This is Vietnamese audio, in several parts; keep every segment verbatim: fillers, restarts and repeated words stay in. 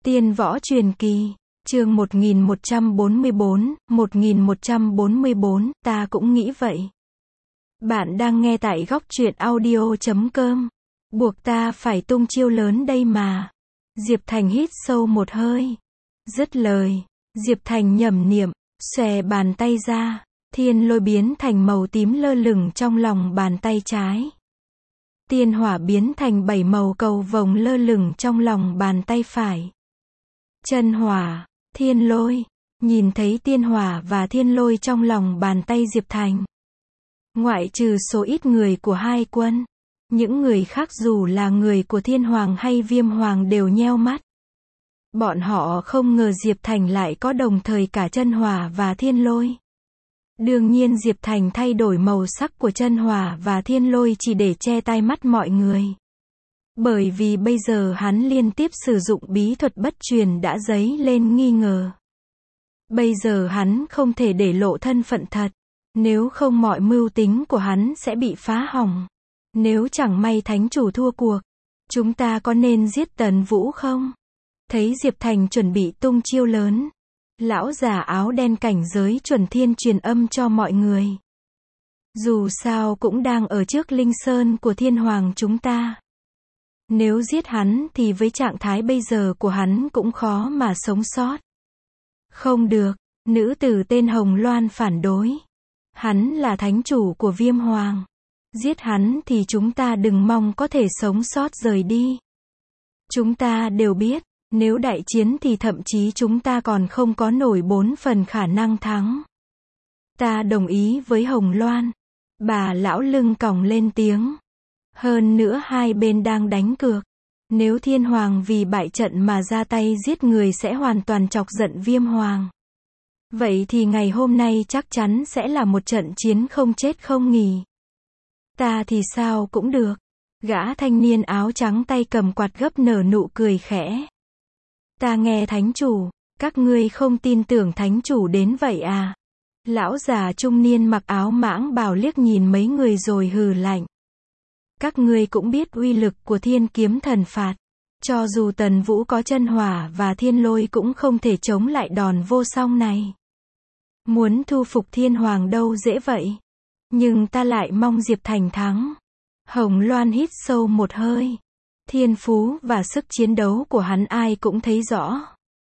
Tiên võ truyền kỳ, chương một nghìn một trăm bốn mươi bốn, một nghìn một trăm bốn mươi bốn, ta cũng nghĩ vậy. Bạn đang nghe tại góc truyện audio chấm com. Buộc ta phải tung chiêu lớn đây mà. Diệp Thành hít sâu một hơi. Dứt lời, Diệp Thành nhẩm niệm, xòe bàn tay ra, thiên lôi biến thành màu tím lơ lửng trong lòng bàn tay trái. Tiên hỏa biến thành bảy màu cầu vồng lơ lửng trong lòng bàn tay phải. Chân hỏa, thiên lôi, nhìn thấy tiên hỏa và thiên lôi trong lòng bàn tay Diệp Thành. Ngoại trừ số ít người của hai quân, những người khác dù là người của Thiên Hoàng hay Viêm Hoàng đều nheo mắt. Bọn họ không ngờ Diệp Thành lại có đồng thời cả chân hỏa và thiên lôi. Đương nhiên Diệp Thành thay đổi màu sắc của chân hỏa và thiên lôi chỉ để che tai mắt mọi người. Bởi vì bây giờ hắn liên tiếp sử dụng bí thuật bất truyền đã dấy lên nghi ngờ. Bây giờ hắn không thể để lộ thân phận thật, nếu không mọi mưu tính của hắn sẽ bị phá hỏng. Nếu chẳng may thánh chủ thua cuộc, chúng ta có nên giết Tần Vũ không? Thấy Diệp Thành chuẩn bị tung chiêu lớn, lão già áo đen cảnh giới chuẩn thiên truyền âm cho mọi người. Dù sao cũng đang ở trước Linh Sơn của Thiên Hoàng chúng ta. Nếu giết hắn thì với trạng thái bây giờ của hắn cũng khó mà sống sót. Không được, nữ tử tên Hồng Loan phản đối. Hắn là thánh chủ của Viêm Hoàng. Giết hắn thì chúng ta đừng mong có thể sống sót rời đi. Chúng ta đều biết, nếu đại chiến thì thậm chí chúng ta còn không có nổi bốn phần khả năng thắng. Ta đồng ý với Hồng Loan. Bà lão lưng còng lên tiếng. Hơn nữa hai bên đang đánh cược. Nếu Thiên Hoàng vì bại trận mà ra tay giết người sẽ hoàn toàn chọc giận Viêm Hoàng. Vậy thì ngày hôm nay chắc chắn sẽ là một trận chiến không chết không nghỉ. Ta thì sao cũng được. Gã thanh niên áo trắng tay cầm quạt gấp nở nụ cười khẽ. Ta nghe thánh chủ, các ngươi không tin tưởng thánh chủ đến vậy à? Lão già trung niên mặc áo mãng bào liếc nhìn mấy người rồi hừ lạnh. Các ngươi cũng biết uy lực của thiên kiếm thần phạt. Cho dù Tần Vũ có chân hỏa và thiên lôi cũng không thể chống lại đòn vô song này. Muốn thu phục Thiên Hoàng đâu dễ vậy. Nhưng ta lại mong Diệp Thành thắng. Hồng Loan hít sâu một hơi. Thiên phú và sức chiến đấu của hắn ai cũng thấy rõ.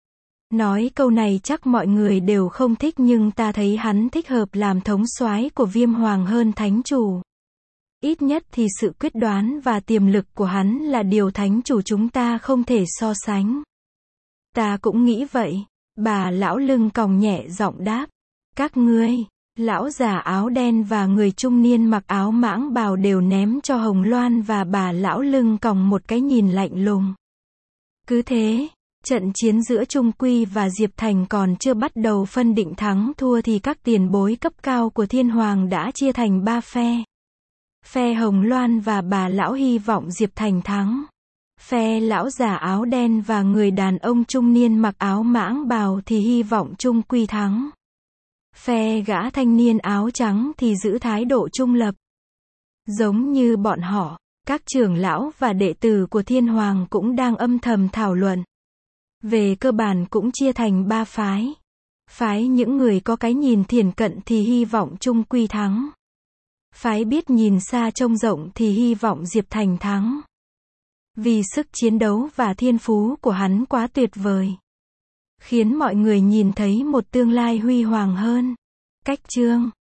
Nói câu này chắc mọi người đều không thích nhưng ta thấy hắn thích hợp làm thống soái của Viêm Hoàng hơn thánh chủ. Ít nhất thì sự quyết đoán và tiềm lực của hắn là điều thánh chủ chúng ta không thể so sánh. Ta cũng nghĩ vậy. Bà lão lưng còng nhẹ giọng đáp. Các ngươi, lão già áo đen và người trung niên mặc áo mãng bào đều ném cho Hồng Loan và bà lão lưng còng một cái nhìn lạnh lùng. Cứ thế, trận chiến giữa Trung Quy và Diệp Thành còn chưa bắt đầu phân định thắng thua thì các tiền bối cấp cao của Thiên Hoàng đã chia thành ba phe. Phe Hồng Loan và bà lão hy vọng Diệp Thành thắng. Phe lão già áo đen và người đàn ông trung niên mặc áo mãng bào thì hy vọng Trung Quy thắng. Phe gã thanh niên áo trắng thì giữ thái độ trung lập. Giống như bọn họ, các trưởng lão và đệ tử của Thiên Hoàng cũng đang âm thầm thảo luận. Về cơ bản cũng chia thành ba phái. Phái những người có cái nhìn thiển cận thì hy vọng Trung Quy thắng. Phái biết nhìn xa trông rộng thì hy vọng Diệp Thành thắng. Vì sức chiến đấu và thiên phú của hắn quá tuyệt vời. Khiến mọi người nhìn thấy một tương lai huy hoàng hơn. Cách chương